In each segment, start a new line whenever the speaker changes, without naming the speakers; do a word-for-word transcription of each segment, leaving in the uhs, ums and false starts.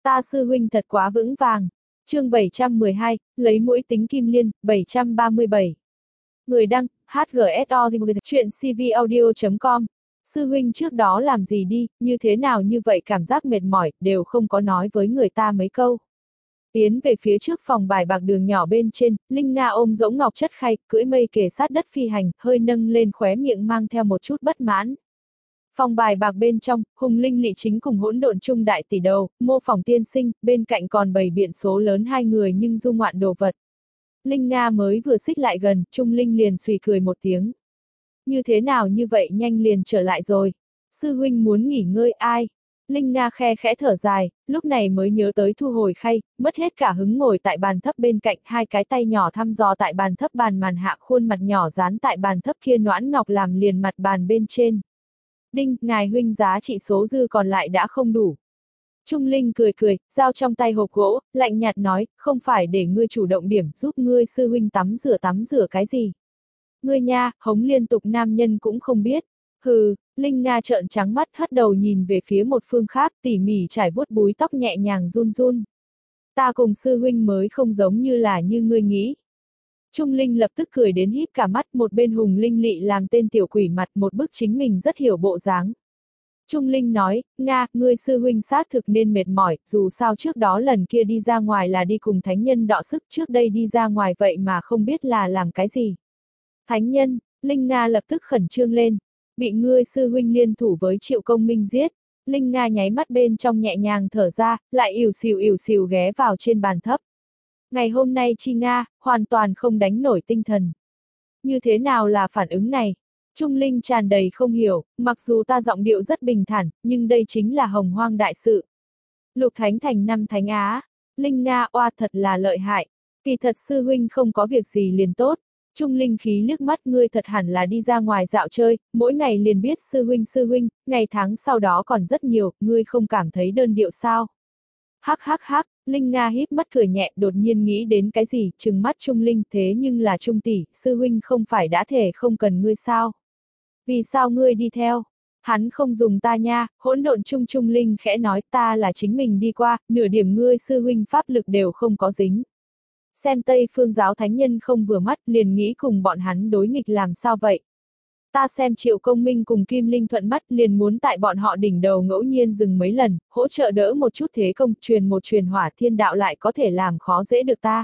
Ta sư huynh thật quá vững vàng. Chương bảy trăm mười hai, lấy mũi tính kim liên, bảy trăm ba mươi bảy. Người đăng, hát giê ét o chuyện cvaudio chấm com. Sư huynh trước đó làm gì đi, như thế nào như vậy cảm giác mệt mỏi, đều không có nói với người ta mấy câu. Tiến về phía trước phòng bài bạc đường nhỏ bên trên, Linh Nga ôm dỗng ngọc chất khay, cưỡi mây kề sát đất phi hành, hơi nâng lên khóe miệng mang theo một chút bất mãn. Phòng bài bạc bên trong, Hùng Linh Lị chính cùng hỗn độn trung đại tỷ đầu, Mô Phỏng tiên sinh, bên cạnh còn bày biện số lớn hai người nhưng du ngoạn đồ vật. Linh Nga mới vừa xích lại gần, Trung Linh liền xùy cười một tiếng. Như thế nào như vậy nhanh liền trở lại rồi. Sư huynh muốn nghỉ ngơi ai? Linh Nga khe khẽ thở dài, lúc này mới nhớ tới thu hồi khay, mất hết cả hứng ngồi tại bàn thấp bên cạnh, hai cái tay nhỏ thăm dò tại bàn thấp bàn màn hạ, khuôn mặt nhỏ dán tại bàn thấp kia noãn ngọc làm liền mặt bàn bên trên. Đinh, ngài huynh giá trị số dư còn lại đã không đủ. Trung Linh cười cười, giao trong tay hộp gỗ, lạnh nhạt nói, không phải để ngươi chủ động điểm, giúp ngươi sư huynh tắm rửa tắm rửa cái gì. Ngươi nha, hống liên tục nam nhân cũng không biết. Hừ, Linh Nga trợn trắng mắt hất đầu nhìn về phía một phương khác, tỉ mỉ trải vuốt búi tóc nhẹ nhàng run run. Ta cùng sư huynh mới không giống như là như ngươi nghĩ. Trung Linh lập tức cười đến híp cả mắt, một bên Hùng Linh Lị làm tên tiểu quỷ mặt, một bức chính mình rất hiểu bộ dáng. Trung Linh nói, Nga, ngươi sư huynh xác thực nên mệt mỏi, dù sao trước đó lần kia đi ra ngoài là đi cùng thánh nhân đọ sức, trước đây đi ra ngoài vậy mà không biết là làm cái gì. Thánh nhân, Linh Nga lập tức khẩn trương lên, bị ngươi sư huynh liên thủ với Triệu Công Minh giết. Linh Nga nháy mắt bên trong nhẹ nhàng thở ra, lại ỉu xìu ỉu xìu ghé vào trên bàn thấp. Ngày hôm nay Chi Nga, hoàn toàn không đánh nổi tinh thần. Như thế nào là phản ứng này? Trung Linh tràn đầy không hiểu, mặc dù ta giọng điệu rất bình thản, nhưng đây chính là hồng hoang đại sự. Lục Thánh thành năm Thánh Á. Linh Nga oa thật là lợi hại. Kỳ thật sư huynh không có việc gì liền tốt. Trung Linh khí liếc mắt ngươi thật hẳn là đi ra ngoài dạo chơi, mỗi ngày liền biết sư huynh sư huynh, ngày tháng sau đó còn rất nhiều, ngươi không cảm thấy đơn điệu sao? Hắc hắc hắc, Linh Nga híp mắt cười nhẹ, đột nhiên nghĩ đến cái gì, trừng mắt Trung Linh, thế nhưng là Trung tỷ, sư huynh không phải đã thể không cần ngươi sao? Vì sao ngươi đi theo? Hắn không dùng ta nha, hỗn độn Trung Trung Linh khẽ nói, ta là chính mình đi qua, nửa điểm ngươi sư huynh pháp lực đều không có dính. Xem Tây Phương giáo thánh nhân không vừa mắt, liền nghĩ cùng bọn hắn đối nghịch làm sao vậy? Ta xem Triệu Công Minh cùng Kim Linh thuận mắt, liền muốn tại bọn họ đỉnh đầu ngẫu nhiên dừng mấy lần, hỗ trợ đỡ một chút thế công, truyền một truyền hỏa, thiên đạo lại có thể làm khó dễ được ta.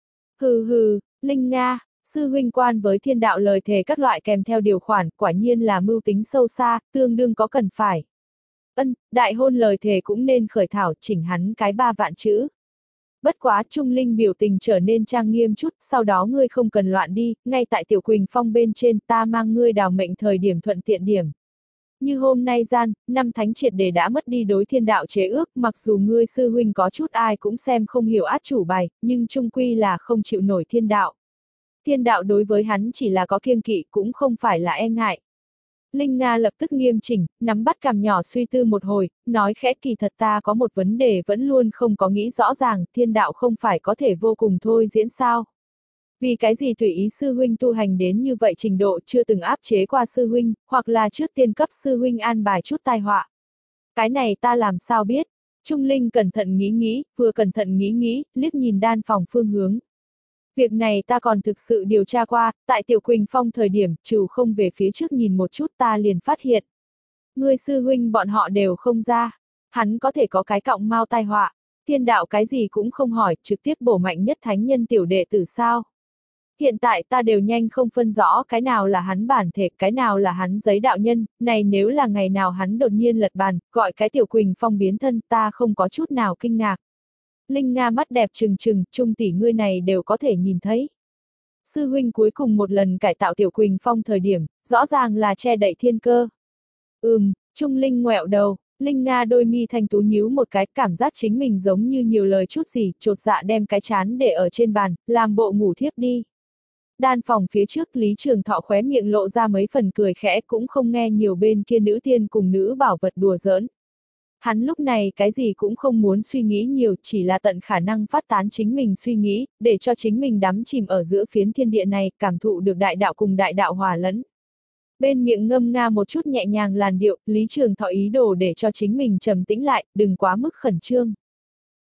Hừ hừ, Linh Nga, sư huynh quan với thiên đạo lời thề các loại kèm theo điều khoản, quả nhiên là mưu tính sâu xa, tương đương có cần phải. Ân, đại hôn lời thề cũng nên khởi thảo, chỉnh hắn cái ba vạn chữ. Bất quá Trung Linh biểu tình trở nên trang nghiêm chút, sau đó ngươi không cần loạn đi, ngay tại Tiểu Quỳnh Phong bên trên ta mang ngươi đào mệnh thời điểm thuận tiện điểm. Như hôm nay gian, năm thánh triệt để đã mất đi đối thiên đạo chế ước, mặc dù ngươi sư huynh có chút ai cũng xem không hiểu át chủ bài, nhưng trung quy là không chịu nổi thiên đạo. Thiên đạo đối với hắn chỉ là có kiêng kỵ, cũng không phải là e ngại. Linh Nga lập tức nghiêm chỉnh, nắm bắt cằm nhỏ suy tư một hồi, nói khẽ kỳ thật ta có một vấn đề vẫn luôn không có nghĩ rõ ràng, thiên đạo không phải có thể vô cùng thôi diễn sao. Vì cái gì tùy ý sư huynh tu hành đến như vậy trình độ chưa từng áp chế qua sư huynh, hoặc là trước tiên cấp sư huynh an bài chút tai họa. Cái này ta làm sao biết? Trung Linh cẩn thận nghĩ nghĩ, vừa cẩn thận nghĩ nghĩ, liếc nhìn đan phòng phương hướng. Việc này ta còn thực sự điều tra qua, tại Tiểu Quỳnh Phong thời điểm, trừ không về phía trước nhìn một chút ta liền phát hiện. Ngươi sư huynh bọn họ đều không ra. Hắn có thể có cái cọng mau tai họa. Thiên đạo cái gì cũng không hỏi, trực tiếp bổ mạnh nhất thánh nhân tiểu đệ tử sao. Hiện tại ta đều nhanh không phân rõ cái nào là hắn bản thể, cái nào là hắn giấy đạo nhân, này nếu là ngày nào hắn đột nhiên lật bàn, gọi cái Tiểu Quỳnh Phong biến thân ta không có chút nào kinh ngạc. Linh Nga mắt đẹp trừng trừng, Trung tỷ ngươi này đều có thể nhìn thấy. Sư huynh cuối cùng một lần cải tạo Tiểu Quỳnh Phong thời điểm, rõ ràng là che đậy thiên cơ. Ừm, Trung Linh ngoẹo đầu, Linh Nga đôi mi thanh tú nhíu một cái, cảm giác chính mình giống như nhiều lời chút gì, chột dạ đem cái chán để ở trên bàn, làm bộ ngủ thiếp đi. Đan phòng phía trước Lý Trường Thọ khóe miệng lộ ra mấy phần cười khẽ cũng không nghe nhiều bên kia nữ tiên cùng nữ bảo vật đùa giỡn. Hắn lúc này cái gì cũng không muốn suy nghĩ nhiều, chỉ là tận khả năng phát tán chính mình suy nghĩ, để cho chính mình đắm chìm ở giữa phiến thiên địa này, cảm thụ được đại đạo cùng đại đạo hòa lẫn. Bên miệng ngâm nga một chút nhẹ nhàng làn điệu, Lý Trường Thọ ý đồ để cho chính mình trầm tĩnh lại, đừng quá mức khẩn trương.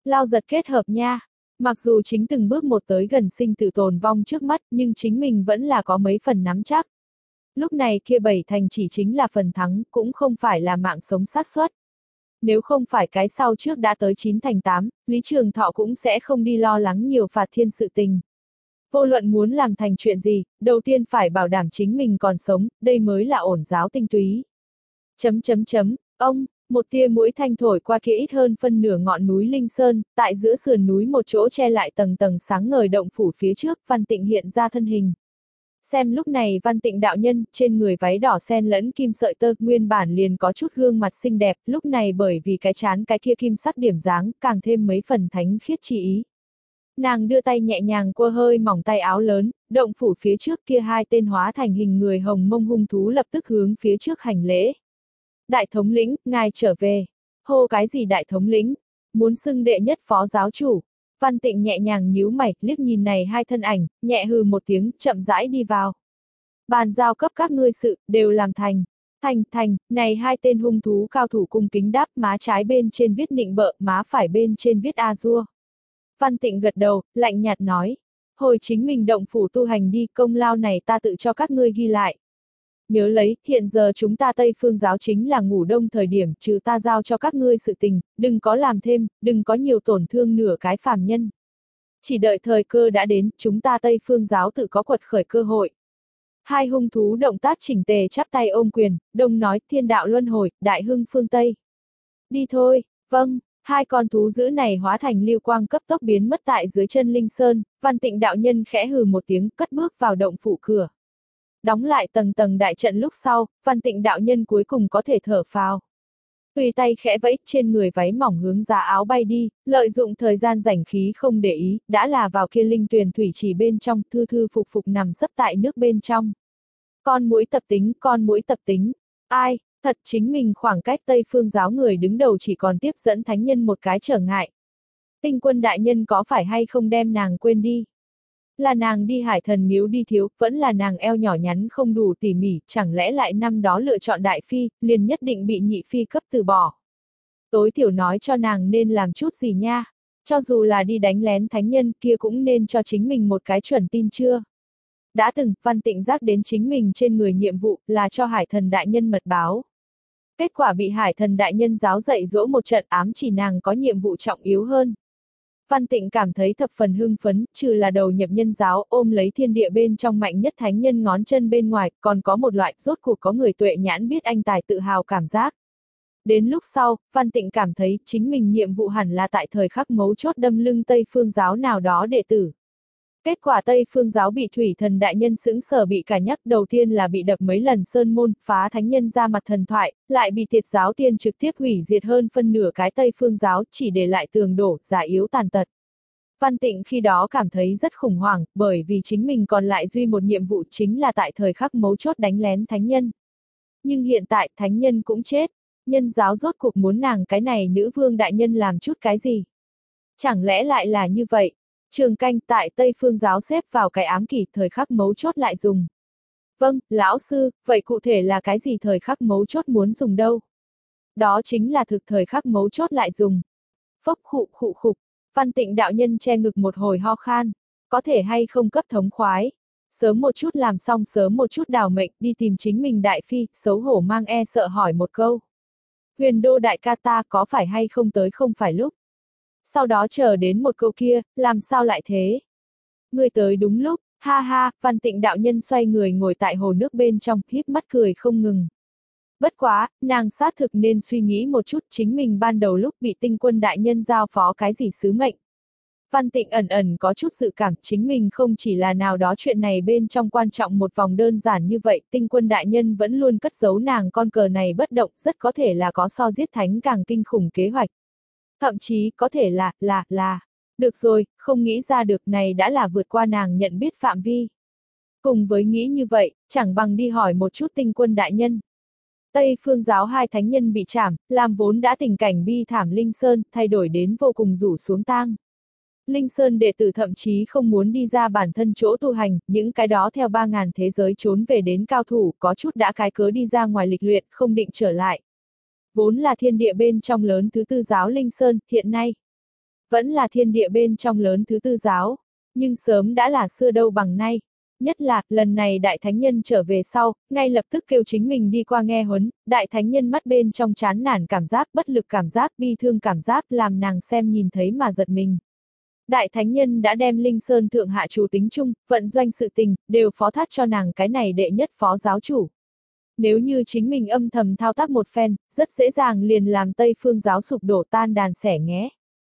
Lao giật kết hợp nha. Mặc dù chính từng bước một tới gần sinh tử tồn vong trước mắt, nhưng chính mình vẫn là có mấy phần nắm chắc. Lúc này kia bảy thành chỉ chính là phần thắng, cũng không phải là mạng sống xác suất. Nếu không phải cái sau trước đã tới chín thành tám, Lý Trường Thọ cũng sẽ không đi lo lắng nhiều phạt thiên sự tình. Vô luận muốn làm thành chuyện gì, đầu tiên phải bảo đảm chính mình còn sống, đây mới là ổn giáo tinh túy. Chấm chấm chấm, ông, một tia mũi thanh thổi qua kia ít hơn phân nửa ngọn núi Linh Sơn, tại giữa sườn núi một chỗ che lại tầng tầng sáng ngời động phủ phía trước, Văn Tịnh hiện ra thân hình. Xem lúc này Văn Tịnh đạo nhân, trên người váy đỏ xen lẫn kim sợi tơ, nguyên bản liền có chút gương mặt xinh đẹp, lúc này bởi vì cái chán cái kia kim sắc điểm dáng, càng thêm mấy phần thánh khiết chi ý. Nàng đưa tay nhẹ nhàng quơ hơi mỏng tay áo lớn, động phủ phía trước kia hai tên hóa thành hình người hồng mông hung thú lập tức hướng phía trước hành lễ. Đại thống lĩnh, ngài trở về. Hô cái gì đại thống lĩnh? Muốn xưng đệ nhất phó giáo chủ. Văn Tịnh nhẹ nhàng nhíu mày, liếc nhìn này hai thân ảnh, nhẹ hừ một tiếng, chậm rãi đi vào. Bàn giao cấp các ngươi sự, đều làm thành. Thành, thành, này hai tên hung thú cao thủ cung kính đáp, má trái bên trên viết nịnh bợ, má phải bên trên viết a dua. Văn Tịnh gật đầu, lạnh nhạt nói. Hồi chính mình động phủ tu hành đi, công lao này ta tự cho các ngươi ghi lại. Nhớ lấy, hiện giờ chúng ta Tây Phương giáo chính là ngủ đông thời điểm, trừ ta giao cho các ngươi sự tình, đừng có làm thêm, đừng có nhiều tổn thương nửa cái phàm nhân. Chỉ đợi thời cơ đã đến, chúng ta Tây Phương giáo tự có quật khởi cơ hội. Hai hung thú động tác chỉnh tề chắp tay ôm quyền, đông nói thiên đạo luân hồi, đại hưng phương Tây. Đi thôi, vâng. Hai con thú dữ này hóa thành lưu quang cấp tốc biến mất tại dưới chân Linh Sơn, Văn Tịnh đạo nhân khẽ hừ một tiếng, cất bước vào động phủ cửa. Đóng lại tầng tầng đại trận lúc sau, Văn Tịnh đạo nhân cuối cùng có thể thở phào. Tùy tay khẽ vẫy, trên người váy mỏng hướng ra áo bay đi, lợi dụng thời gian rảnh khí không để ý, đã là vào kia linh tuyền thủy chỉ bên trong, thư thư phục phục nằm sấp tại nước bên trong. Con muỗi tập tính, con muỗi tập tính. Ai? Thật chính mình khoảng cách Tây Phương giáo người đứng đầu chỉ còn tiếp dẫn thánh nhân một cái trở ngại. Tinh Quân đại nhân có phải hay không đem nàng quên đi? Là nàng đi Hải Thần miếu đi thiếu, vẫn là nàng eo nhỏ nhắn không đủ tỉ mỉ, chẳng lẽ lại năm đó lựa chọn đại phi, liền nhất định bị nhị phi cấp từ bỏ. Tối thiểu nói cho nàng nên làm chút gì nha, cho dù là đi đánh lén thánh nhân kia cũng nên cho chính mình một cái chuẩn tin chưa. Đã từng, Văn Tịnh giác đến chính mình trên người nhiệm vụ là cho Hải Thần đại nhân mật báo. Kết quả bị Hải Thần đại nhân giáo dạy dỗ một trận, ám chỉ nàng có nhiệm vụ trọng yếu hơn. Văn Tịnh cảm thấy thập phần hưng phấn, trừ là đầu nhập nhân giáo, ôm lấy thiên địa bên trong mạnh nhất thánh nhân ngón chân bên ngoài, còn có một loại rốt cuộc có người tuệ nhãn biết anh tài tự hào cảm giác. Đến lúc sau, Văn Tịnh cảm thấy chính mình nhiệm vụ hẳn là tại thời khắc mấu chốt đâm lưng Tây Phương giáo nào đó đệ tử. Kết quả Tây Phương giáo bị Thủy Thần đại nhân sững sờ bị cả nhắc, đầu tiên là bị đập mấy lần sơn môn, phá thánh nhân ra mặt thần thoại, lại bị Tiệt giáo tiên trực tiếp hủy diệt hơn phân nửa cái Tây Phương giáo, chỉ để lại tường đổ, già yếu tàn tật. Văn Tịnh khi đó cảm thấy rất khủng hoảng, bởi vì chính mình còn lại duy một nhiệm vụ chính là tại thời khắc mấu chốt đánh lén thánh nhân. Nhưng hiện tại thánh nhân cũng chết, nhân giáo rốt cuộc muốn nàng cái này nữ vương đại nhân làm chút cái gì? Chẳng lẽ lại là như vậy? Trường canh tại Tây Phương giáo xếp vào cái ám kỷ thời khắc mấu chốt lại dùng. Vâng, lão sư, vậy cụ thể là cái gì thời khắc mấu chốt muốn dùng đâu? Đó chính là thực thời khắc mấu chốt lại dùng. Phốc khụ khụ khục, Văn Tịnh đạo nhân che ngực một hồi ho khan. Có thể hay không cấp thống khoái? Sớm một chút làm xong sớm một chút đào mệnh đi tìm chính mình đại phi, xấu hổ mang e sợ hỏi một câu. Huyền đô đại ca ta có phải hay không tới không phải lúc? Sau đó chờ đến một câu kia, làm sao lại thế? Người tới đúng lúc, ha ha, Văn Tịnh đạo nhân xoay người ngồi tại hồ nước bên trong, híp mắt cười không ngừng. Bất quá, nàng xác thực nên suy nghĩ một chút chính mình ban đầu lúc bị Tinh Quân đại nhân giao phó cái gì sứ mệnh. Văn Tịnh ẩn ẩn có chút dự cảm chính mình không chỉ là nào đó chuyện này bên trong quan trọng một vòng đơn giản như vậy, Tinh Quân đại nhân vẫn luôn cất giấu nàng con cờ này bất động, rất có thể là có so giết thánh càng kinh khủng kế hoạch. Thậm chí có thể là, là, là. Được rồi, không nghĩ ra được này đã là vượt qua nàng nhận biết phạm vi. Cùng với nghĩ như vậy, chẳng bằng đi hỏi một chút Tinh Quân đại nhân. Tây Phương giáo hai thánh nhân bị trảm, làm vốn đã tình cảnh bi thảm Linh Sơn, thay đổi đến vô cùng rủ xuống tang. Linh Sơn đệ tử thậm chí không muốn đi ra bản thân chỗ tu hành, những cái đó theo ba ngàn thế giới trốn về đến cao thủ, có chút đã cái cớ đi ra ngoài lịch luyện, không định trở lại. Vốn là thiên địa bên trong lớn thứ tư giáo Linh Sơn, hiện nay. vẫn là thiên địa bên trong lớn thứ tư giáo, nhưng sớm đã là xưa đâu bằng nay. Nhất là, lần này đại thánh nhân trở về sau, ngay lập tức kêu chính mình đi qua nghe huấn, đại thánh nhân mắt bên trong chán nản cảm giác, bất lực cảm giác, bi thương cảm giác, làm nàng xem nhìn thấy mà giật mình. Đại thánh nhân đã đem Linh Sơn thượng hạ chủ tính chung, vận doanh sự tình, đều phó thác cho nàng cái này đệ nhất phó giáo chủ. Nếu như chính mình âm thầm thao tác một phen, rất dễ dàng liền làm Tây Phương giáo sụp đổ tan đàn xẻ nghé.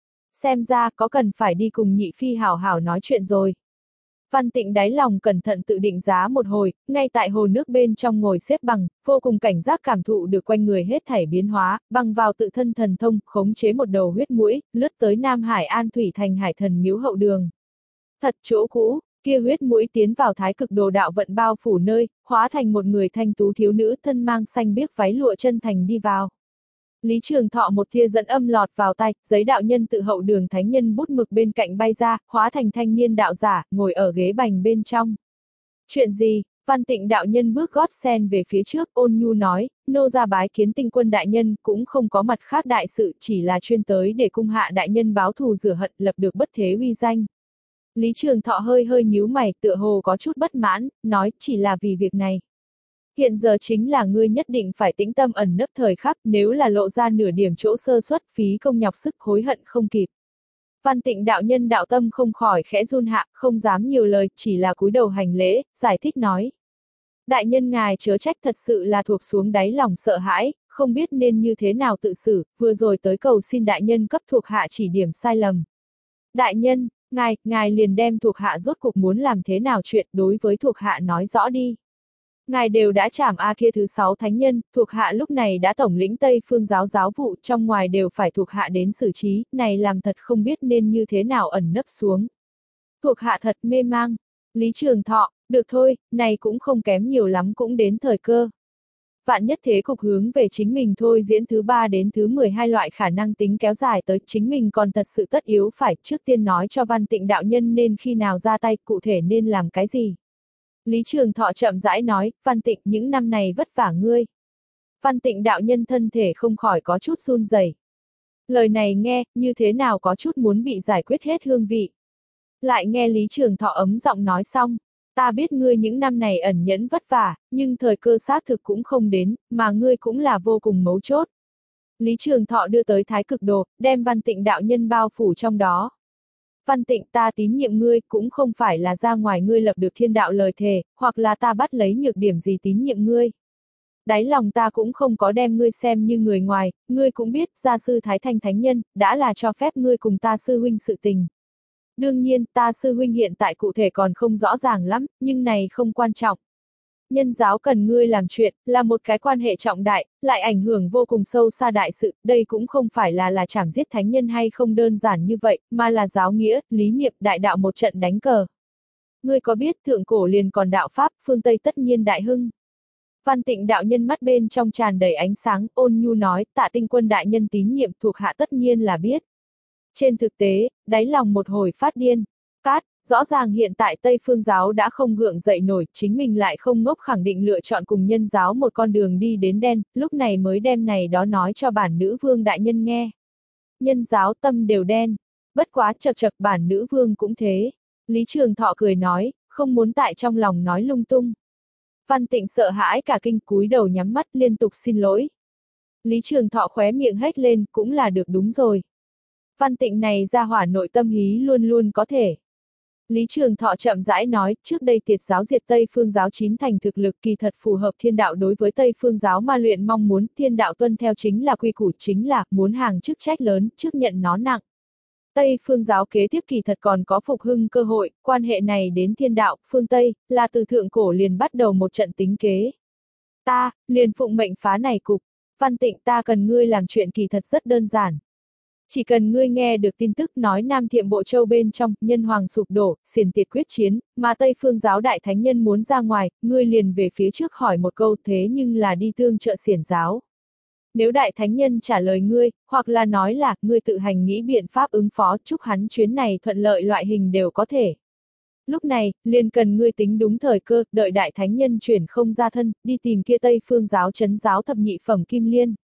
Xem ra có cần phải đi cùng nhị phi hảo hảo nói chuyện rồi. Văn Tịnh đáy lòng cẩn thận tự định giá một hồi, ngay tại hồ nước bên trong ngồi xếp bằng, vô cùng cảnh giác cảm thụ được quanh người hết thảy biến hóa, bằng vào tự thân thần thông, khống chế một đầu huyết mũi, lướt tới Nam Hải An Thủy thành hải thần miếu hậu đường. Thật chỗ cũ, kia huyết mũi tiến vào thái cực đồ đạo vận bao phủ nơi, hóa thành một người thanh tú thiếu nữ thân mang xanh biếc váy lụa chân thành đi vào. Lý Trường Thọ một tia dẫn âm lọt vào tai, giấy đạo nhân tự hậu đường thánh nhân bút mực bên cạnh bay ra, hóa thành thanh niên đạo giả, ngồi ở ghế bành bên trong. Chuyện gì? Văn Tịnh đạo nhân bước gót sen về phía trước, ôn nhu nói, nô ra bái kiến Tinh Quân đại nhân, cũng không có mặt khác đại sự, chỉ là chuyên tới để cung hạ đại nhân báo thù rửa hận, lập được bất thế uy danh. Lý Trường Thọ hơi hơi nhíu mày, tựa hồ có chút bất mãn, nói, chỉ là vì việc này. Hiện giờ chính là ngươi nhất định phải tĩnh tâm ẩn nấp thời khắc, nếu là lộ ra nửa điểm chỗ sơ suất, phí công nhọc sức, hối hận không kịp. Văn Tịnh đạo nhân đạo tâm không khỏi khẽ run hạ, không dám nhiều lời, chỉ là cúi đầu hành lễ, giải thích nói. Đại nhân ngài chớ trách, thật sự là thuộc xuống đáy lòng sợ hãi, không biết nên như thế nào tự xử, vừa rồi tới cầu xin đại nhân cấp thuộc hạ chỉ điểm sai lầm. Đại nhân, ngài, ngài liền đem thuộc hạ rốt cuộc muốn làm thế nào chuyện, đối với thuộc hạ nói rõ đi. Ngài đều đã trảm A kia thứ sáu thánh nhân, thuộc hạ lúc này đã tổng lĩnh Tây Phương giáo giáo vụ, trong ngoài đều phải thuộc hạ đến xử trí, này làm thật không biết nên như thế nào ẩn nấp xuống. Thuộc hạ thật mê mang. Lý Trường Thọ, được thôi, này cũng không kém nhiều lắm, cũng đến thời cơ. Vạn nhất thế cục hướng về chính mình thôi, diễn thứ ba đến thứ mười hai loại khả năng tính kéo dài tới, chính mình còn thật sự tất yếu phải trước tiên nói cho Văn Tịnh đạo nhân nên khi nào ra tay, cụ thể nên làm cái gì. Lý Trường Thọ chậm rãi nói, Văn Tịnh, những năm này vất vả ngươi. Văn Tịnh đạo nhân thân thể không khỏi có chút run rẩy. Lời này nghe, như thế nào có chút muốn bị giải quyết hết hương vị. Lại nghe Lý Trường Thọ ấm giọng nói xong, ta biết ngươi những năm này ẩn nhẫn vất vả, nhưng thời cơ xác thực cũng không đến, mà ngươi cũng là vô cùng mấu chốt. Lý Trường Thọ đưa tới thái cực đồ, đem Văn Tịnh đạo nhân bao phủ trong đó. Văn Tịnh, ta tín nhiệm ngươi, cũng không phải là ra ngoài ngươi lập được thiên đạo lời thề, hoặc là ta bắt lấy nhược điểm gì tín nhiệm ngươi. Đáy lòng ta cũng không có đem ngươi xem như người ngoài, ngươi cũng biết, gia sư Thái Thanh Thánh Nhân, đã là cho phép ngươi cùng ta sư huynh sự tình. Đương nhiên, ta sư huynh hiện tại cụ thể còn không rõ ràng lắm, nhưng này không quan trọng. Nhân giáo cần ngươi làm chuyện, là một cái quan hệ trọng đại, lại ảnh hưởng vô cùng sâu xa đại sự, đây cũng không phải là là chảm giết thánh nhân hay không đơn giản như vậy, mà là giáo nghĩa, lý niệm, đại đạo một trận đánh cờ. Ngươi có biết thượng cổ liền còn đạo Pháp, phương Tây tất nhiên đại hưng. Văn Tịnh đạo nhân mắt bên trong tràn đầy ánh sáng, ôn nhu nói, Tạ Tinh Quân đại nhân tín nhiệm thuộc hạ tất nhiên là biết. Trên thực tế, đáy lòng một hồi phát điên. Cát, rõ ràng hiện tại Tây Phương giáo đã không gượng dậy nổi, chính mình lại không ngốc khẳng định lựa chọn cùng nhân giáo một con đường đi đến đen, lúc này mới đem này đó nói cho bản nữ vương đại nhân nghe. Nhân giáo tâm đều đen, bất quá chật chật bản nữ vương cũng thế. Lý Trường Thọ cười nói, không muốn tại trong lòng nói lung tung. Văn Tịnh sợ hãi cả kinh, cúi đầu nhắm mắt liên tục xin lỗi. Lý Trường Thọ khóe miệng hét lên, cũng là được đúng rồi. Văn Tịnh này ra hỏa nội tâm hí luôn luôn có thể. Lý Trường Thọ chậm rãi nói, trước đây tiệt giáo diệt Tây Phương giáo chín thành thực lực kỳ thật phù hợp thiên đạo đối với Tây Phương giáo ma luyện mong muốn, thiên đạo tuân theo chính là quy củ, chính là muốn hàng chức trách lớn, trước nhận nó nặng. Tây Phương giáo kế tiếp kỳ thật còn có phục hưng cơ hội, quan hệ này đến thiên đạo, phương Tây, là từ thượng cổ liền bắt đầu một trận tính kế. Ta, liền phụng mệnh phá này cục, Văn Tịnh ta cần ngươi làm chuyện kỳ thật rất đơn giản. Chỉ cần ngươi nghe được tin tức nói Nam Thiệm Bộ Châu bên trong, nhân hoàng sụp đổ, xiển tiệt quyết chiến, mà Tây Phương giáo đại thánh nhân muốn ra ngoài, ngươi liền về phía trước hỏi một câu thế nhưng là đi tương trợ xiển giáo. Nếu đại thánh nhân trả lời ngươi, hoặc là nói là, ngươi tự hành nghĩ biện pháp ứng phó, chúc hắn chuyến này thuận lợi loại hình đều có thể. Lúc này, liền cần ngươi tính đúng thời cơ, đợi đại thánh nhân chuyển không ra thân, đi tìm kia Tây Phương giáo trấn giáo thập nhị phẩm kim liên.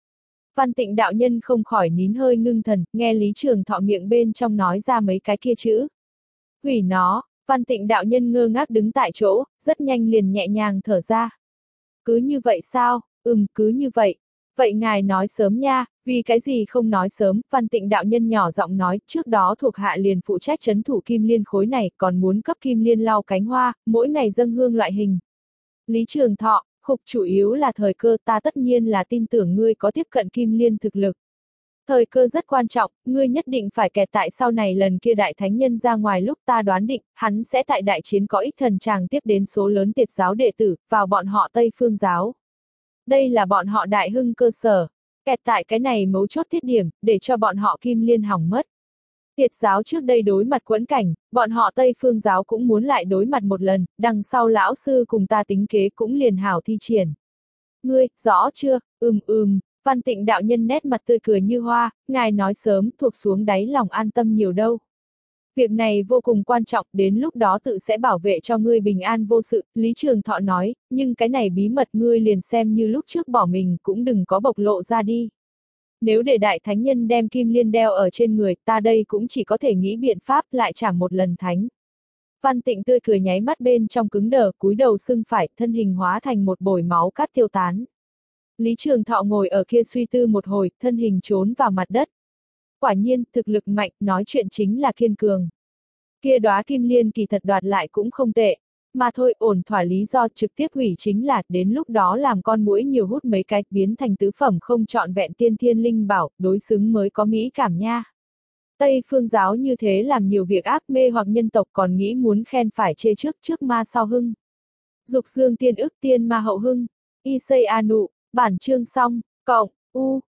Văn Tịnh đạo nhân không khỏi nín hơi ngưng thần, nghe Lý Trường Thọ miệng bên trong nói ra mấy cái kia chữ. Hủy nó, Văn Tịnh đạo nhân ngơ ngác đứng tại chỗ, rất nhanh liền nhẹ nhàng thở ra. Cứ như vậy sao, ừm, cứ như vậy. Vậy ngài nói sớm nha, vì cái gì không nói sớm, Văn Tịnh đạo nhân nhỏ giọng nói, trước đó thuộc hạ liền phụ trách trấn thủ Kim Liên khối này, còn muốn cấp Kim Liên lau cánh hoa, mỗi ngày dâng hương loại hình. Lý Trường Thọ, khục chủ yếu là thời cơ, ta tất nhiên là tin tưởng ngươi có tiếp cận Kim Liên thực lực. Thời cơ rất quan trọng, ngươi nhất định phải kẹt tại sau này lần kia đại thánh nhân ra ngoài lúc ta đoán định, hắn sẽ tại đại chiến có ích thần tràng tiếp đến số lớn tiệt giáo đệ tử, vào bọn họ Tây Phương giáo. Đây là bọn họ đại hưng cơ sở, kẹt tại cái này mấu chốt thiết điểm, để cho bọn họ Kim Liên hỏng mất. Tiệt giáo trước đây đối mặt quẫn cảnh, bọn họ Tây Phương giáo cũng muốn lại đối mặt một lần, đằng sau lão sư cùng ta tính kế cũng liền hảo thi triển. Ngươi, rõ chưa, ừm ừm, Văn Tịnh đạo nhân nét mặt tươi cười như hoa, ngài nói sớm, thuộc xuống đáy lòng an tâm nhiều đâu. Việc này vô cùng quan trọng, đến lúc đó tự sẽ bảo vệ cho ngươi bình an vô sự, Lý Trường Thọ nói, nhưng cái này bí mật ngươi liền xem như lúc trước bỏ mình cũng đừng có bộc lộ ra đi. Nếu để đại thánh nhân đem kim liên đeo ở trên người, ta đây cũng chỉ có thể nghĩ biện pháp lại trả một lần thánh. Văn Tịnh tươi cười nháy mắt bên trong cứng đờ, cúi đầu sưng phải, thân hình hóa thành một bồi máu cát tiêu tán. Lý Trường Thọ ngồi ở kia suy tư một hồi, thân hình trốn vào mặt đất. Quả nhiên, thực lực mạnh, nói chuyện chính là kiên cường. Kia đóa kim liên kỳ thật đoạt lại cũng không tệ. Mà thôi, ổn thỏa lý do trực tiếp hủy chính là, đến lúc đó làm con muỗi nhiều hút mấy cái, biến thành tứ phẩm không trọn vẹn tiên thiên linh bảo, đối xứng mới có mỹ cảm nha. Tây phương giáo như thế làm nhiều việc ác mê hoặc nhân tộc còn nghĩ muốn khen phải chê trước trước ma sau hưng. Dục dương tiên ức tiên ma hậu hưng. Y xây a nụ, bản chương xong, cộng, u.